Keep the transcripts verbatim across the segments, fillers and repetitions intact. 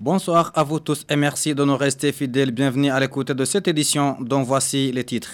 Bonsoir à vous tous et merci de nous rester fidèles. Bienvenue à l'écoute de cette édition dont voici les titres.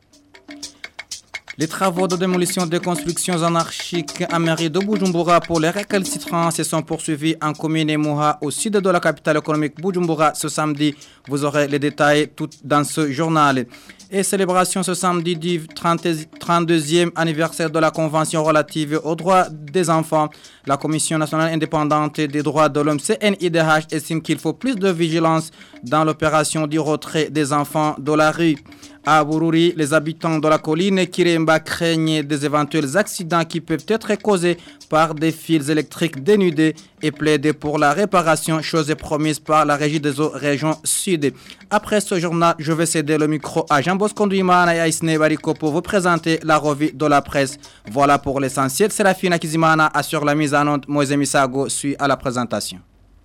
Les travaux de démolition des constructions anarchiques à mairie de Bujumbura pour les récalcitrants se sont poursuivis en commune Muha au sud de la capitale économique Bujumbura ce samedi. Vous aurez les détails tout dans ce journal. Et célébration ce samedi du trente-deuxième anniversaire de la Convention relative aux droits des enfants. La Commission nationale indépendante des droits de l'homme C N I D H estime qu'il faut plus de vigilance dans l'opération du retrait des enfants de la rue. À Bururi, les habitants de la colline Kiremba craignent des éventuels accidents qui peuvent être causés par des fils électriques dénudés et plaident pour la réparation, chose promise par la Régie des eaux région sud. Après ce journal, je vais céder le micro à Jean Bosco Ndouimana et Aïsne Bariko pour vous présenter la revue de la presse. Voilà pour l'essentiel. Serafina Kizimana assure la mise en onde. Moïse Misago suit à la présentation.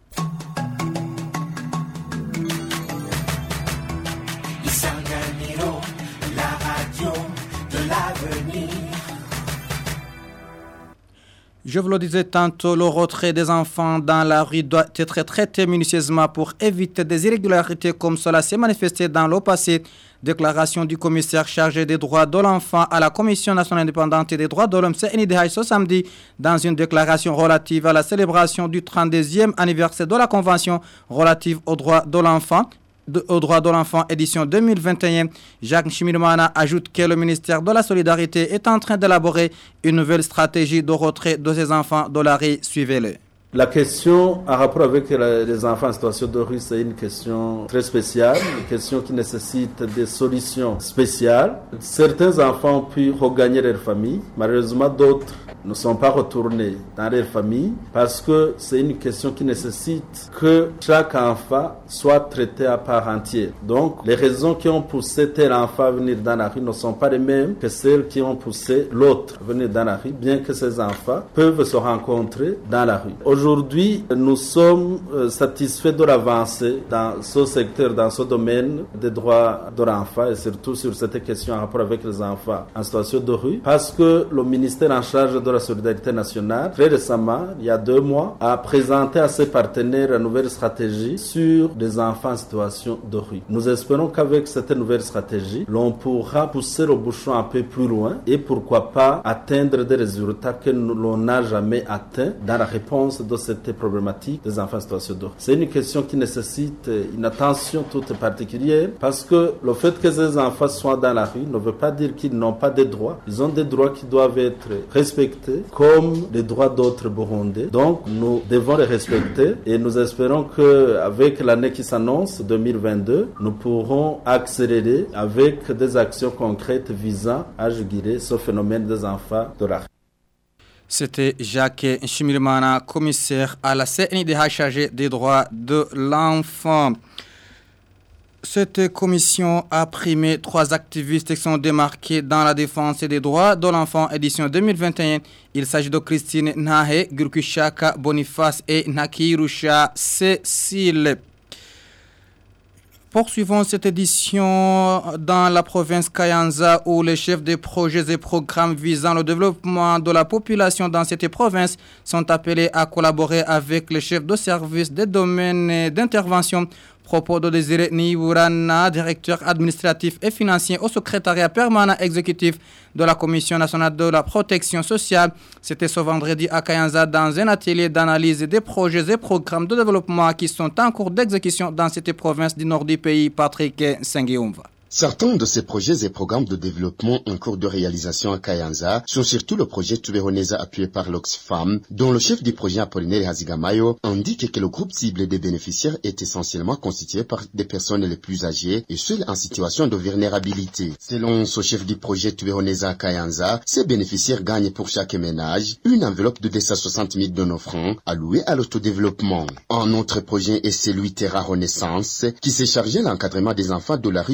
Je vous le disais tantôt, le retrait des enfants dans la rue doit être traité minutieusement pour éviter des irrégularités comme cela s'est manifesté dans le passé. Déclaration du commissaire chargé des droits de l'enfant à la Commission nationale indépendante des droits de l'homme C N I D H ce samedi dans une déclaration relative à la célébration du trente-deuxième anniversaire de la Convention relative aux droits de l'enfant. De, aux droits de l'enfant édition deux mille vingt et un, Jacques Chimirimana ajoute que le ministère de la Solidarité est en train d'élaborer une nouvelle stratégie de retrait de ces enfants de la rue. Suivez-le. La question en rapport avec les enfants en situation de rue, c'est une question très spéciale, une question qui nécessite des solutions spéciales. Certains enfants ont pu regagner leur famille, malheureusement d'autres ne sont pas retournés dans leur famille parce que c'est une question qui nécessite que chaque enfant soit traité à part entière. Donc, les raisons qui ont poussé tel enfant à venir dans la rue ne sont pas les mêmes que celles qui ont poussé l'autre à venir dans la rue, bien que ces enfants peuvent se rencontrer dans la rue. Aujourd'hui, nous sommes satisfaits de l'avancée dans ce secteur, dans ce domaine des droits de l'enfant et surtout sur cette question en rapport avec les enfants en situation de rue parce que le ministère en charge de la solidarité nationale, très récemment, il y a deux mois, a présenté à ses partenaires une nouvelle stratégie sur les enfants en situation de rue. Nous espérons qu'avec cette nouvelle stratégie, l'on pourra pousser le bouchon un peu plus loin et pourquoi pas atteindre des résultats que l'on n'a jamais atteints dans la réponse de cette problématique des enfants en situation de rue. C'est une question qui nécessite une attention toute particulière parce que le fait que ces enfants soient dans la rue ne veut pas dire qu'ils n'ont pas de droits. Ils ont des droits qui doivent être respectés comme les droits d'autres Burundais. Donc, nous devons les respecter et nous espérons qu'avec l'année qui s'annonce, deux mille vingt-deux, nous pourrons accélérer avec des actions concrètes visant à juguler ce phénomène des enfants de la rue. C'était Jacques Chimirimana, commissaire à la C N I D H chargé des droits de l'enfant. Cette commission a primé trois activistes qui sont démarqués dans la défense des droits de l'enfant édition deux mille vingt et un. Il s'agit de Christine Nahe, Gurkushaka Boniface et Nakirusha Cécile. Poursuivons cette édition dans la province Kayanza où les chefs des projets et programmes visant le développement de la population dans cette province sont appelés à collaborer avec les chefs de service des domaines d'intervention. Propos de Désiré Niburana, directeur administratif et financier au secrétariat permanent exécutif de la Commission nationale de la protection sociale. C'était ce vendredi à Kayanza dans un atelier d'analyse des projets et programmes de développement qui sont en cours d'exécution dans cette province du nord du pays. Patrick Sengiumva. Certains de ces projets et programmes de développement en cours de réalisation à Kayanza sont surtout le projet Tuberoneza appuyé par l'Oxfam, dont le chef du projet Apollinaire Hazigamayo indique que le groupe cible des bénéficiaires est essentiellement constitué par des personnes les plus âgées et celles en situation de vulnérabilité. Selon ce chef du projet Tuberoneza à Kayanza, ces bénéficiaires gagnent pour chaque ménage une enveloppe de deux cent soixante mille de nos francs allouée à l'autodéveloppement. Un autre projet est celui Terra Renaissance, qui s'est chargé de l'encadrement des enfants de la rue, surtout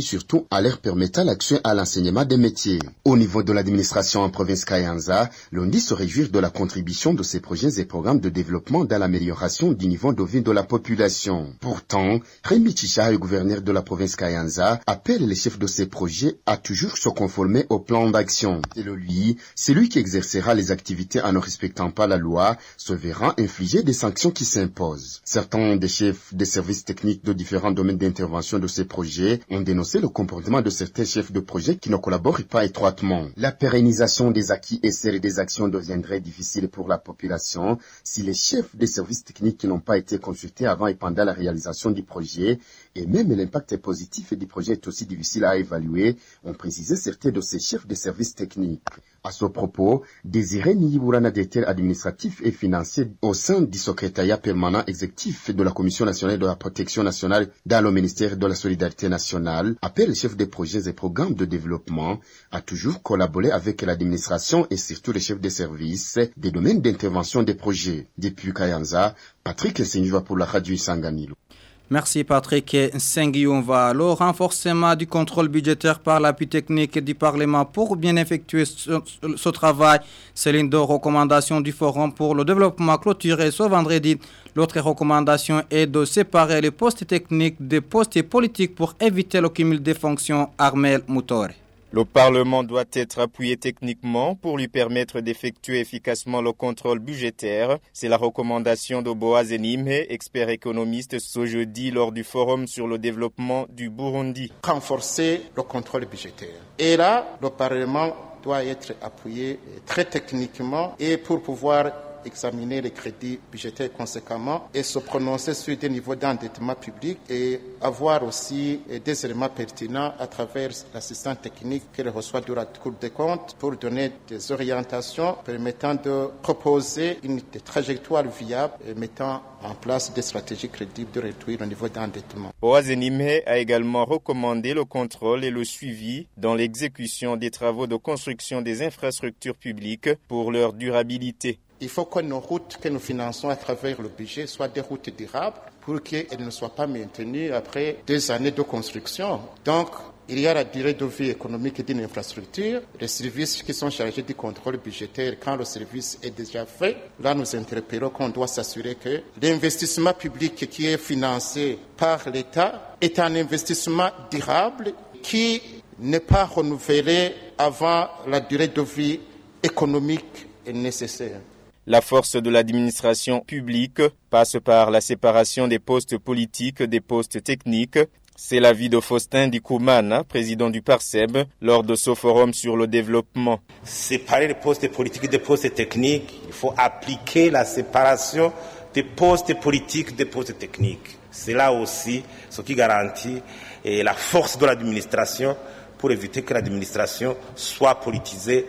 en leur permettant l'accès à l'enseignement des métiers. Au niveau de l'administration en province Kayanza, l'on dit se réjouir de la contribution de ces projets et programmes de développement dans l'amélioration du niveau de vie de la population. Pourtant, Rémi Chicha, le gouverneur de la province Kayanza, appelle les chefs de ces projets à toujours se conformer au plan d'action. Et le lui, celui qui exercera les activités en ne respectant pas la loi, se verra infliger des sanctions qui s'imposent. Certains des chefs des services techniques de différents domaines d'intervention de ces projets ont dénoncé le comportement de certains chefs de projet qui ne collaborent pas étroitement. La pérennisation des acquis et celle des actions deviendrait difficile pour la population si les chefs des services techniques qui n'ont pas été consultés avant et pendant la réalisation du projet, et même l'impact positif du projet est aussi difficile à évaluer, ont précisé certains de ces chefs des services techniques. À ce propos, Désiré Niyiburana, directeur administratif et financier au sein du secrétariat permanent exécutif de la Commission nationale de la protection nationale dans le ministère de la Solidarité nationale, appelle les chefs des projets et programmes de développement à toujours collaborer avec l'administration et surtout les chefs des services des domaines d'intervention des projets. Depuis Kayanza, Patrick Sengiva pour la radio Isanganilo. Merci Patrick Sengiumva. Le renforcement du contrôle budgétaire par l'appui technique du Parlement pour bien effectuer ce, ce travail, c'est l'une des recommandations du Forum pour le développement clôturé ce vendredi. L'autre recommandation est de séparer les postes techniques des postes politiques pour éviter le cumul des fonctions. Armel Moutore. Le Parlement doit être appuyé techniquement pour lui permettre d'effectuer efficacement le contrôle budgétaire. C'est la recommandation de Boaz Enimhe, expert économiste, ce jeudi lors du Forum sur le développement du Burundi. Renforcer le contrôle budgétaire. Et là, le Parlement doit être appuyé très techniquement et pour pouvoir examiner les crédits budgétaires conséquemment et se prononcer sur des niveaux d'endettement public et avoir aussi des éléments pertinents à travers l'assistance technique qu'elle reçoit de la Cour des comptes pour donner des orientations permettant de proposer une trajectoire viable et mettant en place des stratégies crédibles de réduire le niveau d'endettement. Boaz Enimhe a également recommandé le contrôle et le suivi dans l'exécution des travaux de construction des infrastructures publiques pour leur durabilité. Il faut que nos routes que nous finançons à travers le budget soient des routes durables pour qu'elles ne soient pas maintenues après deux années de construction. Donc, il y a la durée de vie économique d'une infrastructure, les services qui sont chargés du contrôle budgétaire quand le service est déjà fait. Là, nous interpellons qu'on doit s'assurer que l'investissement public qui est financé par l'État est un investissement durable qui n'est pas renouvelé avant la durée de vie économique nécessaire. La force de l'administration publique passe par la séparation des postes politiques des postes techniques. C'est l'avis de Faustin Dikoumana, président du Parseb, lors de ce forum sur le développement. Séparer les postes politiques des postes techniques, il faut appliquer la séparation des postes politiques des postes techniques. C'est là aussi ce qui garantit la force de l'administration pour éviter que l'administration soit politisée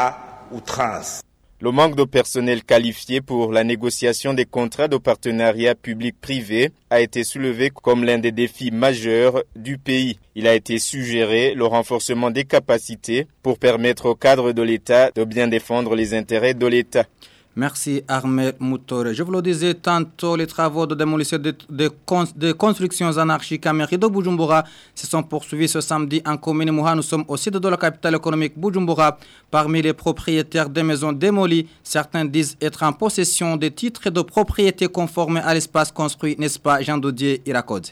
à outrance. Le manque de personnel qualifié pour la négociation des contrats de partenariat public-privé a été soulevé comme l'un des défis majeurs du pays. Il a été suggéré le renforcement des capacités pour permettre au cadre de l'État de bien défendre les intérêts de l'État. Merci Armel Moutore. Je vous le disais tantôt, les travaux de démolition de, de, de constructions anarchiques à mairie de Bujumbura se sont poursuivis ce samedi en commune Mouha. Nous sommes au site de la capitale économique Bujumbura. Parmi les propriétaires des maisons démolies, certains disent être en possession des titres de propriété conformes à l'espace construit, n'est-ce pas Jean Dodier Irakodze?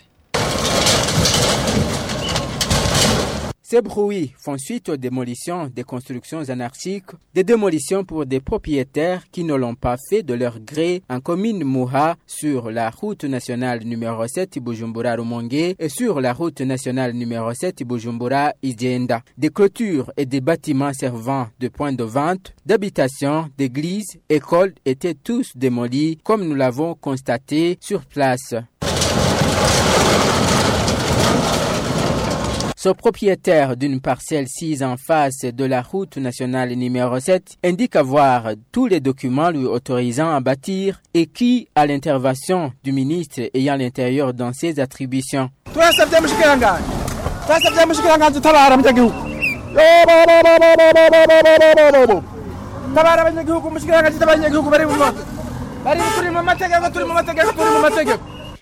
Ces bruits font suite aux démolitions des constructions anarchiques, des démolitions pour des propriétaires qui ne l'ont pas fait de leur gré en commune Mouha sur la route nationale numéro sept Bujumbura-Rumongue et sur la route nationale numéro sept Bujumbura-Idienda. Des clôtures et des bâtiments servant de points de vente, d'habitation, d'églises, écoles étaient tous démolis comme nous l'avons constaté sur place. Ce propriétaire d'une parcelle sise en face de la route nationale numéro sept indique avoir tous les documents lui autorisant à bâtir et qui, à l'intervention du ministre ayant l'intérieur dans ses attributions.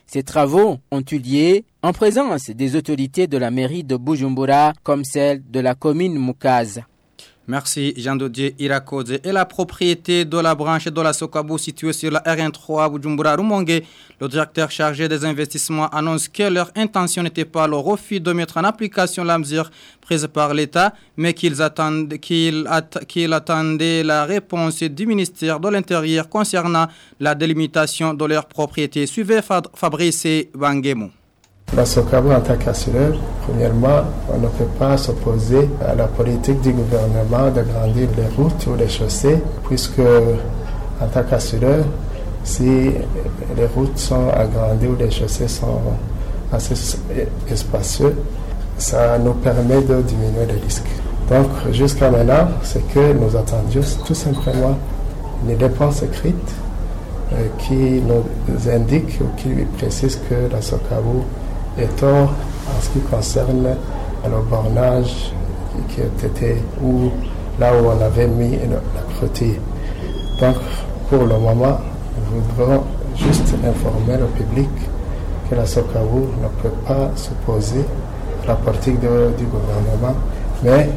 Ces travaux ont eu lieu en présence des autorités de la mairie de Bujumbura comme celle de la commune Mukaza. Merci Jean-Dodier Irakoze. Et la propriété de la branche de la Sokabou située sur la R un-trois Bujumbura-Rumongue, le directeur chargé des investissements annonce que leur intention n'était pas le refus de mettre en application la mesure prise par l'État, mais qu'ils attendent, qu'ils att- qu'ils attendaient la réponse du ministère de l'Intérieur concernant la délimitation de leur propriété. Suivez Fad- Fabrice Bangemo. La Sokabou en tant qu'assureur, premièrement, on ne peut pas s'opposer à la politique du gouvernement d'agrandir les routes ou les chaussées, puisque en tant qu'assureur, si les routes sont agrandies ou les chaussées sont assez espacieuses, ça nous permet de diminuer les risques. Donc jusqu'à maintenant, ce que nous attendions, c'est tout simplement une réponse écrite euh, qui nous indique ou qui précise que la Sokabou est tort en ce qui concerne le bornage qui a été où, là où on avait mis la clôture. Donc, pour le moment, nous voudrons juste informer le public que la Sokabou ne peut pas s'opposer à la politique de, du gouvernement, mais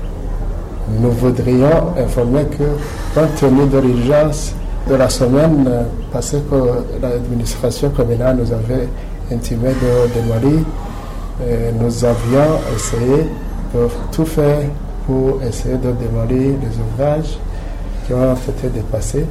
nous voudrions informer que, compte tenu de l'urgence de la semaine passée que l'administration communale nous avait intimé de démolir, nous avions essayé de tout faire pour essayer de démolir les ouvrages qui ont été dépassés.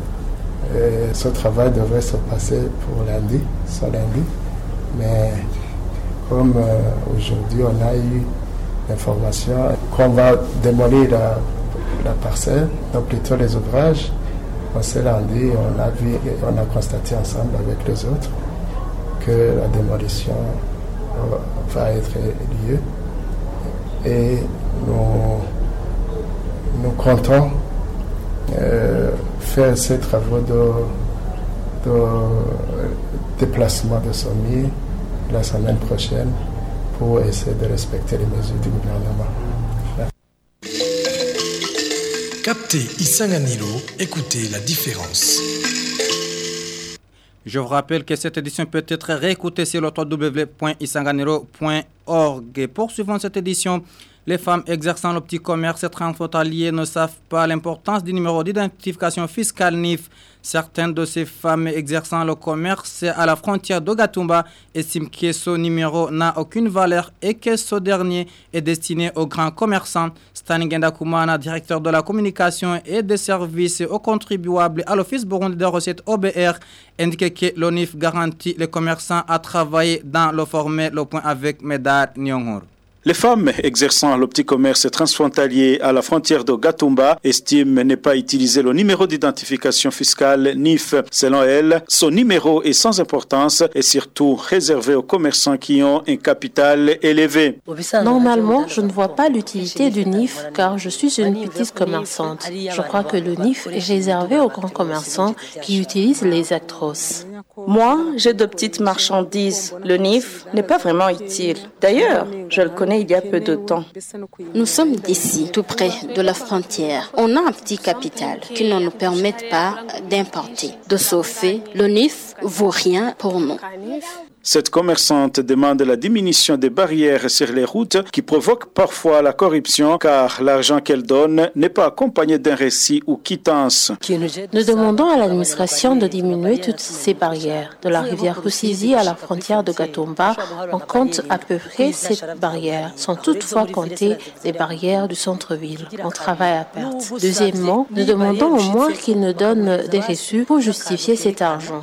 Et ce travail devrait se passer pour lundi, ce lundi. Mais comme euh, aujourd'hui on a eu l'information qu'on va démolir la, la parcelle, donc plutôt les ouvrages, on s'est lundi, on a vu, on a constaté ensemble avec les autres que la démolition euh, va être lieu. Et nous, nous comptons euh, faire ces travaux de, de déplacement de sommiers la semaine prochaine pour essayer de respecter les mesures du gouvernement. Captez Isanganiro, écoutez la différence. Je vous rappelle que cette édition peut être réécoutée sur le w w w point isanganiro point org. Poursuivant cette édition, les femmes exerçant le petit commerce transfrontalier ne savent pas l'importance du numéro d'identification fiscale N I F. Certaines de ces femmes exerçant le commerce à la frontière de Gatumba estiment que ce numéro n'a aucune valeur et que ce dernier est destiné aux grands commerçants. Stani Gendakumana, directeur de la communication et des services aux contribuables à l'Office Burundi des recettes O B R, indique que l'O N I F garantit les commerçants à travailler dans le formel. Le point avec Medar Nyongor. Les femmes exerçant le petit commerce transfrontalier à la frontière de Gatumba estiment ne pas utiliser le numéro d'identification fiscale N I F. Selon elles, ce numéro est sans importance et surtout réservé aux commerçants qui ont un capital élevé. Normalement, je ne vois pas l'utilité du N I F car je suis une petite commerçante. Je crois que le N I F est réservé aux grands commerçants qui utilisent les atroces. Moi, j'ai de petites marchandises. Le N I F n'est pas vraiment utile. D'ailleurs, je le connais il y a peu de temps. Nous sommes d'ici, tout près de la frontière. On a un petit capital qui ne nous permet pas d'importer. De ce fait, le N I F vaut rien pour nous. Cette commerçante demande la diminution des barrières sur les routes qui provoquent parfois la corruption car l'argent qu'elle donne n'est pas accompagné d'un récit ou quittance. Nous demandons à l'administration de diminuer toutes ces barrières. De la rivière Rusizi à la frontière de Gatumba, on compte à peu près sept barrières, sans toutefois compter les barrières du centre-ville. On travaille à perte. Deuxièmement, nous demandons au moins qu'ils nous donnent des reçus pour justifier cet argent.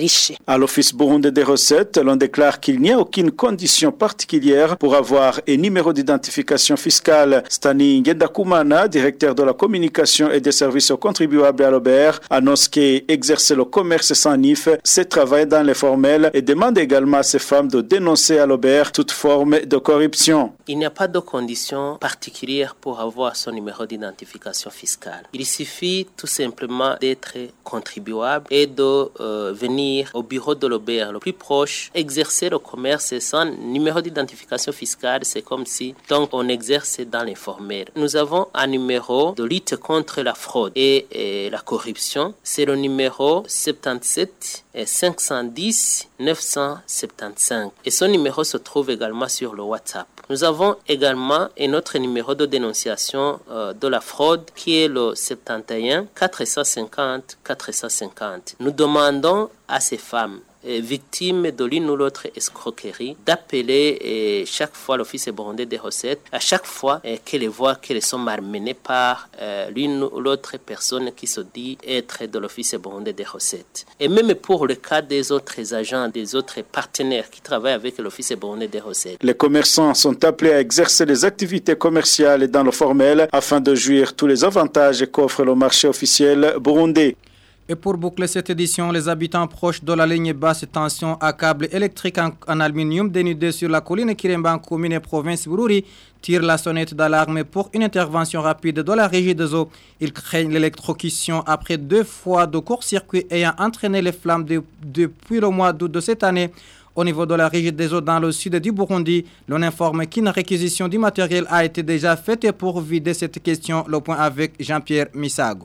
À l'Office Burundi des recettes, l'on déclare qu'il n'y a aucune condition particulière pour avoir un numéro d'identification fiscale. Stani Gendakumana, directeur de la communication et des services aux contribuables à l'O B R, annonce qu'exercer le commerce sans N I F, c'est travailler dans les formels et demande également à ces femmes de dénoncer à l'O B R toute forme de corruption. Il n'y a pas de condition particulière pour avoir son numéro d'identification fiscale. Il suffit tout simplement d'être contribuable et de euh, venir au bureau de l'O B R le plus proche Exercer le commerce sans numéro d'identification fiscale, c'est comme si donc on exerce dans l'informel. Nous avons un numéro de lutte contre la fraude et, et la corruption. C'est le numéro soixante-dix-sept cinq cent dix neuf cent soixante-quinze. Et ce numéro se trouve également sur le WhatsApp. Nous avons également un autre numéro de dénonciation euh, de la fraude qui est le soixante et un quatre cent cinquante quatre cent cinquante. Nous demandons à ces femmes victimes de l'une ou l'autre escroquerie d'appeler eh, chaque fois l'Office burundais des recettes, à chaque fois eh, qu'elles voient qu'elles sont malmenées par eh, l'une ou l'autre personne qui se dit être de l'Office burundais des recettes. Et même pour le cas des autres agents, des autres partenaires qui travaillent avec l'Office burundais des recettes. Les commerçants sont appelés à exercer les activités commerciales dans le formel afin de jouir tous les avantages qu'offre le marché officiel burundais. Et pour boucler cette édition, les habitants proches de la ligne basse tension à câble électrique en, en aluminium dénudé sur la colline Kiremba en commune et province Bururi tirent la sonnette d'alarme pour une intervention rapide de la régie des eaux. Ils craignent l'électrocution après deux fois de court-circuit ayant entraîné les flammes de, depuis le mois d'août de cette année. Au niveau de la régie des eaux dans le sud du Burundi, l'on informe qu'une réquisition du matériel a été déjà faite pour vider cette question. Le point avec Jean-Pierre Misago.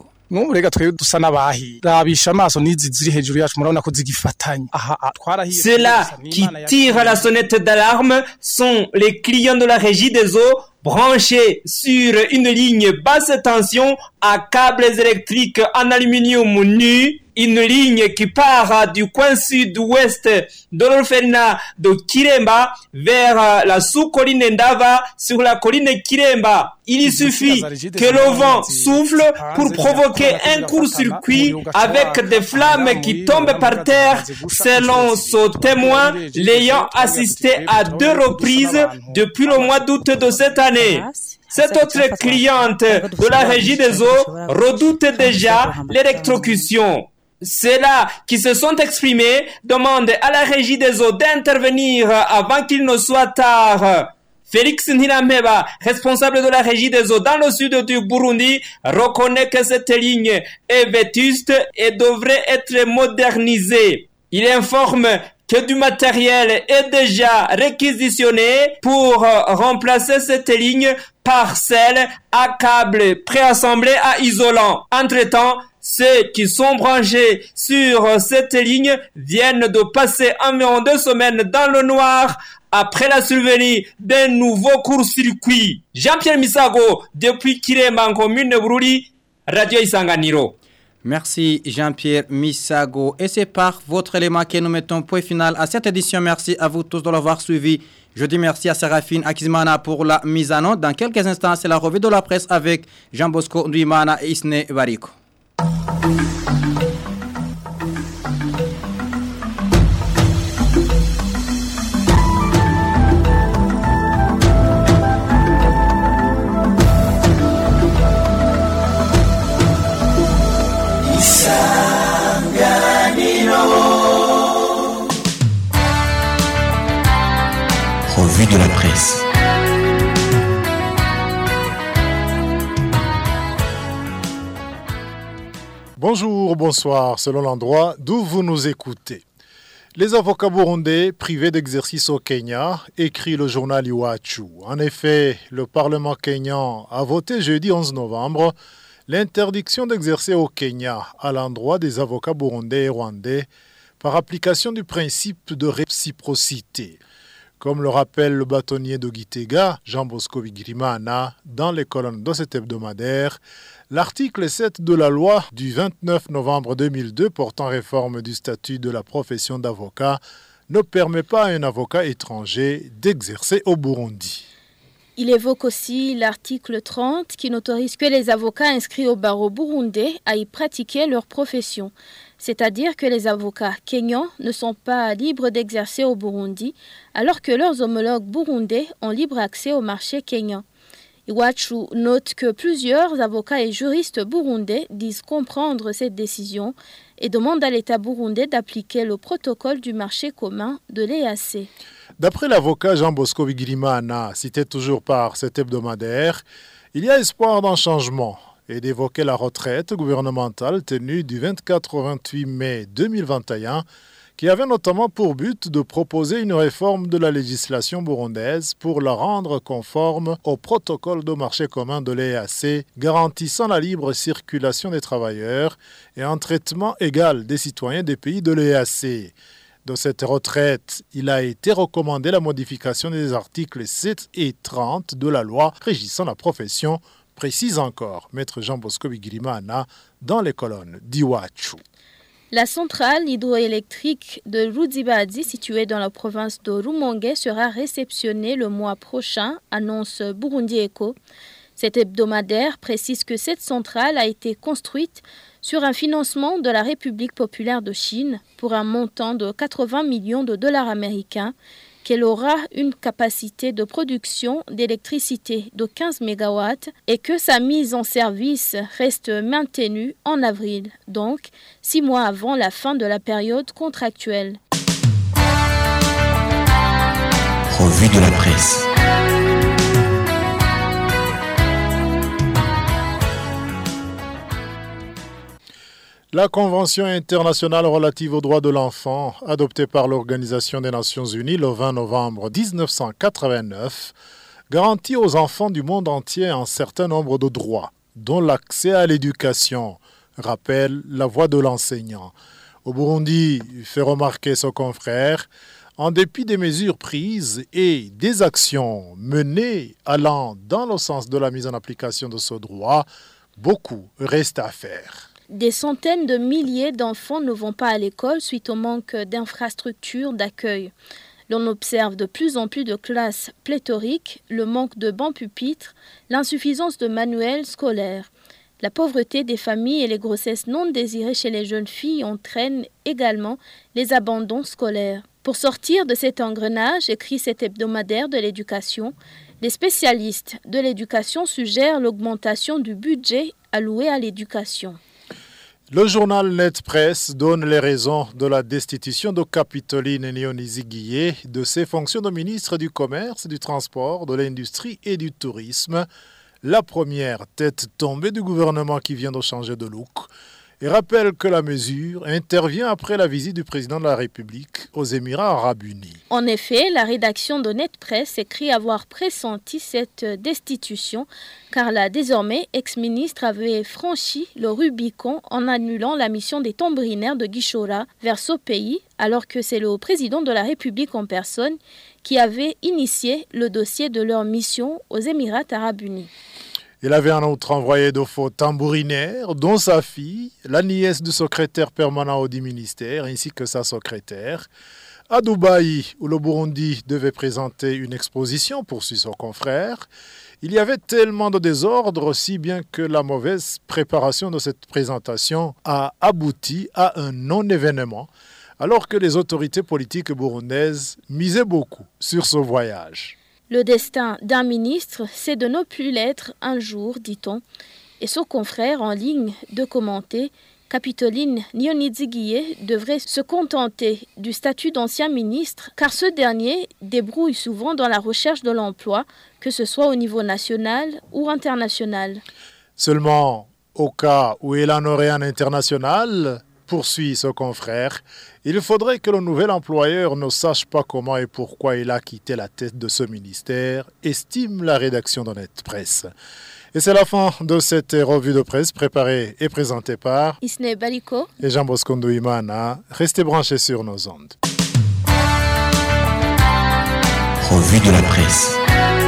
Ceux-là qui tirent la sonnette d'alarme sont les clients de la régie des eaux branchés sur une ligne basse tension à câbles électriques en aluminium nu, une ligne qui part du coin sud-ouest de l'orphelinat de Kiremba vers la sous-colline Ndava sur la colline Kiremba. Il suffit que le vent souffle pour provoquer un court-circuit avec des flammes qui tombent par terre, selon ce témoin, l'ayant assisté à deux reprises depuis le mois d'août de cette année. Cette autre cliente de la régie des eaux redoute déjà l'électrocution. Ceux-là qui se sont exprimés demandent à la régie des eaux d'intervenir avant qu'il ne soit tard. Félix Ntirameba, responsable de la régie des eaux dans le sud du Burundi, reconnaît que cette ligne est vétuste et devrait être modernisée. Il informe que du matériel est déjà réquisitionné pour remplacer cette ligne par celle à câble préassemblé à isolant. Entre-temps, ceux qui sont branchés sur cette ligne viennent de passer environ deux semaines dans le noir après la survenue d'un nouveau court-circuit. Jean-Pierre Misago, depuis Kiremba en commune de Bururi, Radio Isanganiro. Merci Jean-Pierre Misago. Et c'est par votre élément que nous mettons point final à cette édition. Merci à vous tous de l'avoir suivi. Je dis merci à Séraphine Akizmana pour la mise en onde. Dans quelques instants, c'est la revue de la presse avec Jean-Bosco Ndouimana et Isne Bariko. Revue de la presse. Bonjour, bonsoir, selon l'endroit d'où vous nous écoutez. Les avocats burundais privés d'exercice au Kenya, écrit le journal Iwachu. En effet, le Parlement kényan a voté jeudi onze novembre l'interdiction d'exercer au Kenya à l'endroit des avocats burundais et rwandais par application du principe de réciprocité. Comme le rappelle le bâtonnier de Gitega, Jean-Bosco Bigirimana, dans les colonnes de cet hebdomadaire, l'article sept de la loi du vingt-neuf novembre deux mille deux portant réforme du statut de la profession d'avocat ne permet pas à un avocat étranger d'exercer au Burundi. Il évoque aussi l'article trente qui n'autorise que les avocats inscrits au barreau burundais à y pratiquer leur profession. C'est-à-dire que les avocats kenyans ne sont pas libres d'exercer au Burundi, alors que leurs homologues burundais ont libre accès au marché kenyan. Iwachu note que plusieurs avocats et juristes burundais disent comprendre cette décision et demandent à l'État burundais d'appliquer le protocole du marché commun de l'E A C. D'après l'avocat Jean-Bosco Bigirimana, cité toujours par cet hebdomadaire, il y a espoir d'un changement et d'évoquer la retraite gouvernementale tenue du vingt-quatre au vingt-huit mai deux mille vingt et un qui avait notamment pour but de proposer une réforme de la législation burundaise pour la rendre conforme au protocole de marché commun de l'E A C, garantissant la libre circulation des travailleurs et un traitement égal des citoyens des pays de l'E A C. De cette retraite, il a été recommandé la modification des articles sept et trente de la loi régissant la profession, précise encore Maître Jean Bosco Bigirimana dans les colonnes d'Iwachu. La centrale hydroélectrique de Ruzibadi, située dans la province de Rumongue, sera réceptionnée le mois prochain, annonce Burundi Echo. Cet hebdomadaire précise que cette centrale a été construite sur un financement de la République populaire de Chine pour un montant de quatre-vingts millions de dollars américains, qu'elle aura une capacité de production d'électricité de quinze mégawatts et que sa mise en service reste maintenue en avril, donc six mois avant la fin de la période contractuelle. Revue de la presse. La Convention internationale relative aux droits de l'enfant, adoptée par l'Organisation des Nations Unies le vingt novembre mille neuf cent quatre-vingt-neuf, garantit aux enfants du monde entier un certain nombre de droits, dont l'accès à l'éducation, rappelle la voix de l'enseignant. Au Burundi, fait remarquer son confrère, en dépit des mesures prises et des actions menées allant dans le sens de la mise en application de ce droit, beaucoup reste à faire. Des centaines de milliers d'enfants ne vont pas à l'école suite au manque d'infrastructures d'accueil. L'on observe de plus en plus de classes pléthoriques, le manque de bancs pupitres, l'insuffisance de manuels scolaires. La pauvreté des familles et les grossesses non désirées chez les jeunes filles entraînent également les abandons scolaires. Pour sortir de cet engrenage, écrit cet hebdomadaire de l'éducation, les spécialistes de l'éducation suggèrent l'augmentation du budget alloué à l'éducation. Le journal Net Presse donne les raisons de la destitution de Capitoline Nionizi-Guillet de ses fonctions de ministre du Commerce, du Transport, de l'Industrie et du Tourisme, la première tête tombée du gouvernement qui vient de changer de look, et rappelle que la mesure intervient après la visite du président de la République aux Émirats arabes unis. En effet, la rédaction de Net Presse écrit avoir pressenti cette destitution car la désormais ex-ministre avait franchi le Rubicon en annulant la mission des tambourinaires de Guichora vers ce pays, alors que c'est le président de la République en personne qui avait initié le dossier de leur mission aux Émirats arabes unis. Il avait un autre envoyé de faux tambourinaires, dont sa fille, la nièce du secrétaire permanent au dit ministère, ainsi que sa secrétaire. À Dubaï, où le Burundi devait présenter une exposition, poursuit son confrère, il y avait tellement de désordre, si bien que la mauvaise préparation de cette présentation a abouti à un non-événement, alors que les autorités politiques burundaises misaient beaucoup sur ce voyage. Le destin d'un ministre, c'est de ne plus l'être un jour, dit-on. Et son confrère en ligne de commenter, Capitoline Nionizi-Guillet devrait se contenter du statut d'ancien ministre, car ce dernier débrouille souvent dans la recherche de l'emploi, que ce soit au niveau national ou international. Seulement, au cas où il en aurait un international, poursuit son confrère, il faudrait que le nouvel employeur ne sache pas comment et pourquoi il a quitté la tête de ce ministère, estime la rédaction de Net Presse. Et c'est la fin de cette revue de presse préparée et présentée par Isne Baliko et Jean Bosco Ndouimana. Restez branchés sur nos ondes. Revue de la presse.